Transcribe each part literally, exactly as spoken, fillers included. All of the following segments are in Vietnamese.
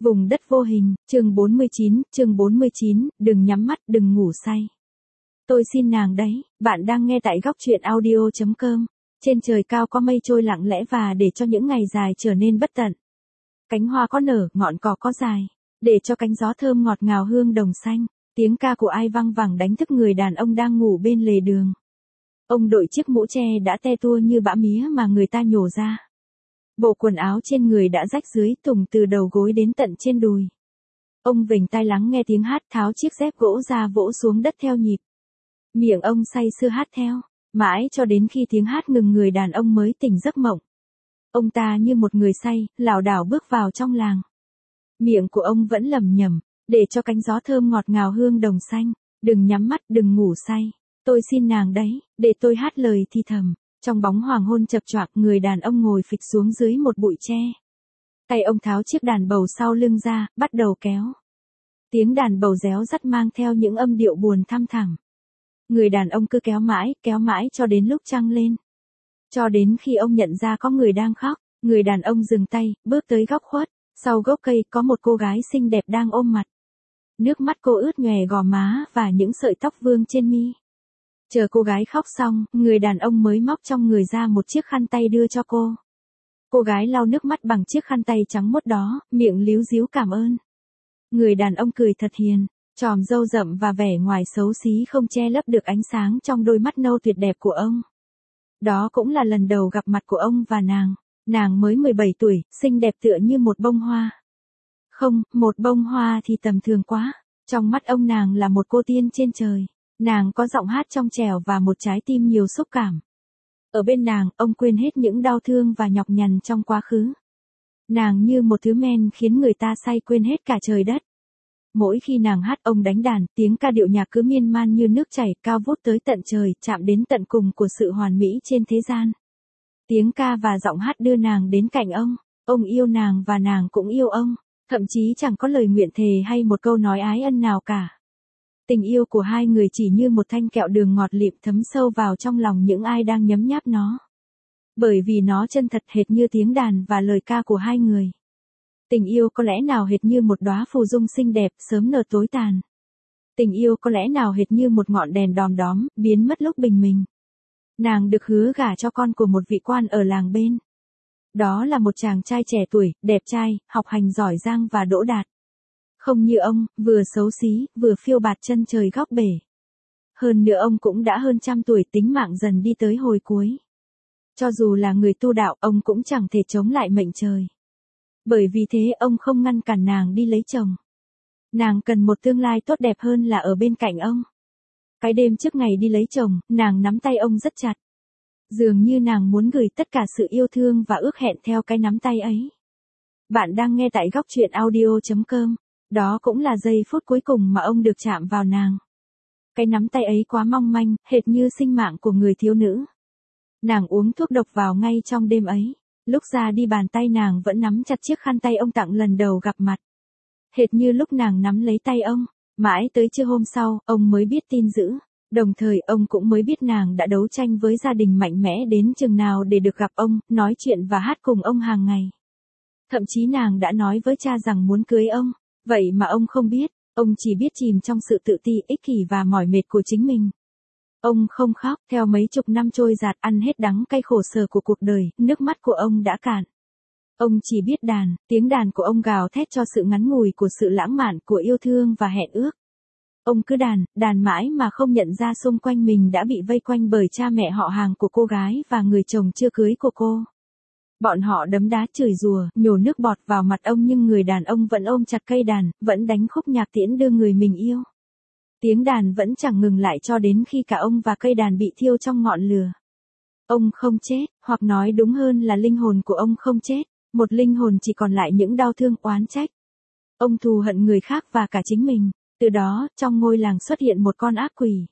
Vùng đất vô hình, chương bốn mươi chín, chương bốn mươi chín, đừng nhắm mắt, đừng ngủ say. Tôi xin nàng đấy, bạn đang nghe tại góc truyện audio chấm com. Trên trời cao có mây trôi lặng lẽ và để cho những ngày dài trở nên bất tận. Cánh hoa có nở, ngọn cỏ có dài, để cho cánh gió thơm ngọt ngào hương đồng xanh. Tiếng ca của ai văng vẳng đánh thức người đàn ông đang ngủ bên lề đường. Ông đội chiếc mũ tre đã te tua như bã mía mà người ta nhổ ra. Bộ quần áo trên người đã rách dưới tùng từ đầu gối đến tận trên đùi. Ông vểnh tai lắng nghe tiếng hát, tháo chiếc dép gỗ ra vỗ xuống đất theo nhịp. Miệng ông say sưa hát theo, mãi cho đến khi tiếng hát ngừng người đàn ông mới tỉnh giấc mộng. Ông ta như một người say, lảo đảo bước vào trong làng. Miệng của ông vẫn lẩm nhẩm, để cho cánh gió thơm ngọt ngào hương đồng xanh, đừng nhắm mắt, đừng ngủ say. Tôi xin nàng đấy, để tôi hát lời thì thầm. Trong bóng hoàng hôn chập choạc, người đàn ông ngồi phịch xuống dưới một bụi tre. Tay ông tháo chiếc đàn bầu sau lưng ra, bắt đầu kéo. Tiếng đàn bầu réo rắt mang theo những âm điệu buồn thăm thẳm. Người đàn ông cứ kéo mãi, kéo mãi cho đến lúc trăng lên. Cho đến khi ông nhận ra có người đang khóc, người đàn ông dừng tay, bước tới góc khuất. Sau gốc cây có một cô gái xinh đẹp đang ôm mặt. Nước mắt cô ướt nhòe gò má và những sợi tóc vương trên mi. Chờ cô gái khóc xong, người đàn ông mới móc trong người ra một chiếc khăn tay đưa cho cô. Cô gái lau nước mắt bằng chiếc khăn tay trắng muốt đó, miệng líu díu cảm ơn. Người đàn ông cười thật hiền, chòm râu rậm và vẻ ngoài xấu xí không che lấp được ánh sáng trong đôi mắt nâu tuyệt đẹp của ông. Đó cũng là lần đầu gặp mặt của ông và nàng. Nàng mới mười bảy tuổi, xinh đẹp tựa như một bông hoa. Không, một bông hoa thì tầm thường quá. Trong mắt ông nàng là một cô tiên trên trời. Nàng có giọng hát trong trẻo và một trái tim nhiều xúc cảm. Ở bên nàng, ông quên hết những đau thương và nhọc nhằn trong quá khứ. Nàng như một thứ men khiến người ta say quên hết cả trời đất. Mỗi khi nàng hát, ông đánh đàn, tiếng ca điệu nhạc cứ miên man như nước chảy, cao vút tới tận trời, chạm đến tận cùng của sự hoàn mỹ trên thế gian. Tiếng ca và giọng hát đưa nàng đến cạnh ông. Ông yêu nàng và nàng cũng yêu ông. Thậm chí chẳng có lời nguyện thề hay một câu nói ái ân nào cả. Tình yêu của hai người chỉ như một thanh kẹo đường ngọt lịm thấm sâu vào trong lòng những ai đang nhấm nháp nó. Bởi vì nó chân thật hệt như tiếng đàn và lời ca của hai người. Tình yêu có lẽ nào hệt như một đóa phù dung xinh đẹp sớm nở tối tàn. Tình yêu có lẽ nào hệt như một ngọn đèn đom đóm, biến mất lúc bình minh. Nàng được hứa gả cho con của một vị quan ở làng bên. Đó là một chàng trai trẻ tuổi, đẹp trai, học hành giỏi giang và đỗ đạt. Không như ông, vừa xấu xí, vừa phiêu bạt chân trời góc bể. Hơn nữa ông cũng đã hơn trăm tuổi, tính mạng dần đi tới hồi cuối. Cho dù là người tu đạo, ông cũng chẳng thể chống lại mệnh trời. Bởi vì thế ông không ngăn cản nàng đi lấy chồng. Nàng cần một tương lai tốt đẹp hơn là ở bên cạnh ông. Cái đêm trước ngày đi lấy chồng, nàng nắm tay ông rất chặt. Dường như nàng muốn gửi tất cả sự yêu thương và ước hẹn theo cái nắm tay ấy. Bạn đang nghe tại góc truyện audio chấm com. Đó cũng là giây phút cuối cùng mà ông được chạm vào nàng. Cái nắm tay ấy quá mong manh, hệt như sinh mạng của người thiếu nữ. Nàng uống thuốc độc vào ngay trong đêm ấy. Lúc ra đi bàn tay nàng vẫn nắm chặt chiếc khăn tay ông tặng lần đầu gặp mặt. Hệt như lúc nàng nắm lấy tay ông. Mãi tới trưa hôm sau, ông mới biết tin dữ. Đồng thời ông cũng mới biết nàng đã đấu tranh với gia đình mạnh mẽ đến chừng nào để được gặp ông, nói chuyện và hát cùng ông hàng ngày. Thậm chí nàng đã nói với cha rằng muốn cưới ông. Vậy mà ông không biết, ông chỉ biết chìm trong sự tự ti, ích kỷ và mỏi mệt của chính mình. Ông không khóc, theo mấy chục năm trôi dạt ăn hết đắng cay khổ sở của cuộc đời, nước mắt của ông đã cạn. Ông chỉ biết đàn, tiếng đàn của ông gào thét cho sự ngắn ngủi của sự lãng mạn, của yêu thương và hẹn ước. Ông cứ đàn, đàn mãi mà không nhận ra xung quanh mình đã bị vây quanh bởi cha mẹ họ hàng của cô gái và người chồng chưa cưới của cô. Bọn họ đấm đá chửi rủa, nhổ nước bọt vào mặt ông nhưng người đàn ông vẫn ôm chặt cây đàn, vẫn đánh khúc nhạc tiễn đưa người mình yêu. Tiếng đàn vẫn chẳng ngừng lại cho đến khi cả ông và cây đàn bị thiêu trong ngọn lửa. Ông không chết, hoặc nói đúng hơn là linh hồn của ông không chết, một linh hồn chỉ còn lại những đau thương oán trách. Ông thù hận người khác và cả chính mình. Từ đó, trong ngôi làng xuất hiện một con ác quỷ.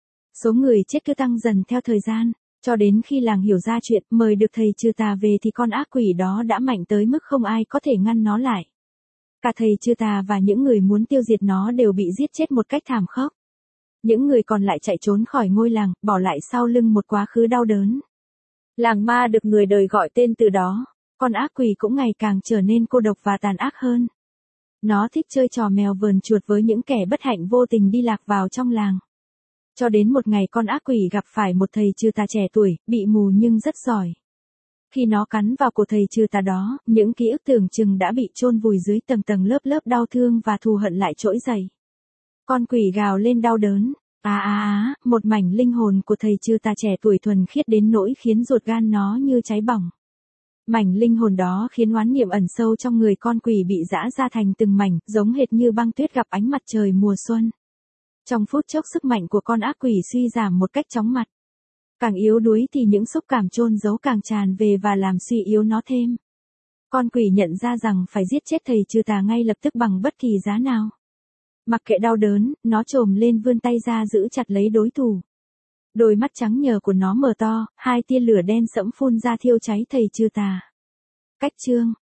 Số người chết cứ tăng dần theo thời gian. Cho đến khi làng hiểu ra chuyện, mời được thầy trừ tà về thì con ác quỷ đó đã mạnh tới mức không ai có thể ngăn nó lại. Cả thầy trừ tà và những người muốn tiêu diệt nó đều bị giết chết một cách thảm khốc. Những người còn lại chạy trốn khỏi ngôi làng, bỏ lại sau lưng một quá khứ đau đớn. Làng ma được người đời gọi tên từ đó. Con ác quỷ cũng ngày càng trở nên cô độc và tàn ác hơn. Nó thích chơi trò mèo vờn chuột với những kẻ bất hạnh vô tình đi lạc vào trong làng. Cho đến một ngày con ác quỷ gặp phải một thầy trừ tà trẻ tuổi, bị mù nhưng rất giỏi. Khi nó cắn vào cổ thầy trừ tà đó, những ký ức tưởng chừng đã bị chôn vùi dưới tầng tầng lớp lớp đau thương và thù hận lại trỗi dậy. Con quỷ gào lên đau đớn. Á á á, một mảnh linh hồn của thầy trừ tà trẻ tuổi thuần khiết đến nỗi khiến ruột gan nó như cháy bỏng. Mảnh linh hồn đó khiến oán niệm ẩn sâu trong người con quỷ bị giã ra thành từng mảnh, giống hệt như băng tuyết gặp ánh mặt trời mùa xuân. Trong phút chốc sức mạnh của con ác quỷ suy giảm một cách chóng mặt. Càng yếu đuối thì những xúc cảm chôn giấu càng tràn về và làm suy yếu nó thêm. Con quỷ nhận ra rằng phải giết chết thầy trừ tà ngay lập tức bằng bất kỳ giá nào. Mặc kệ đau đớn, nó chồm lên vươn tay ra giữ chặt lấy đối thủ. Đôi mắt trắng nhờ của nó mở to, hai tia lửa đen sẫm phun ra thiêu cháy thầy trừ tà. Cách chương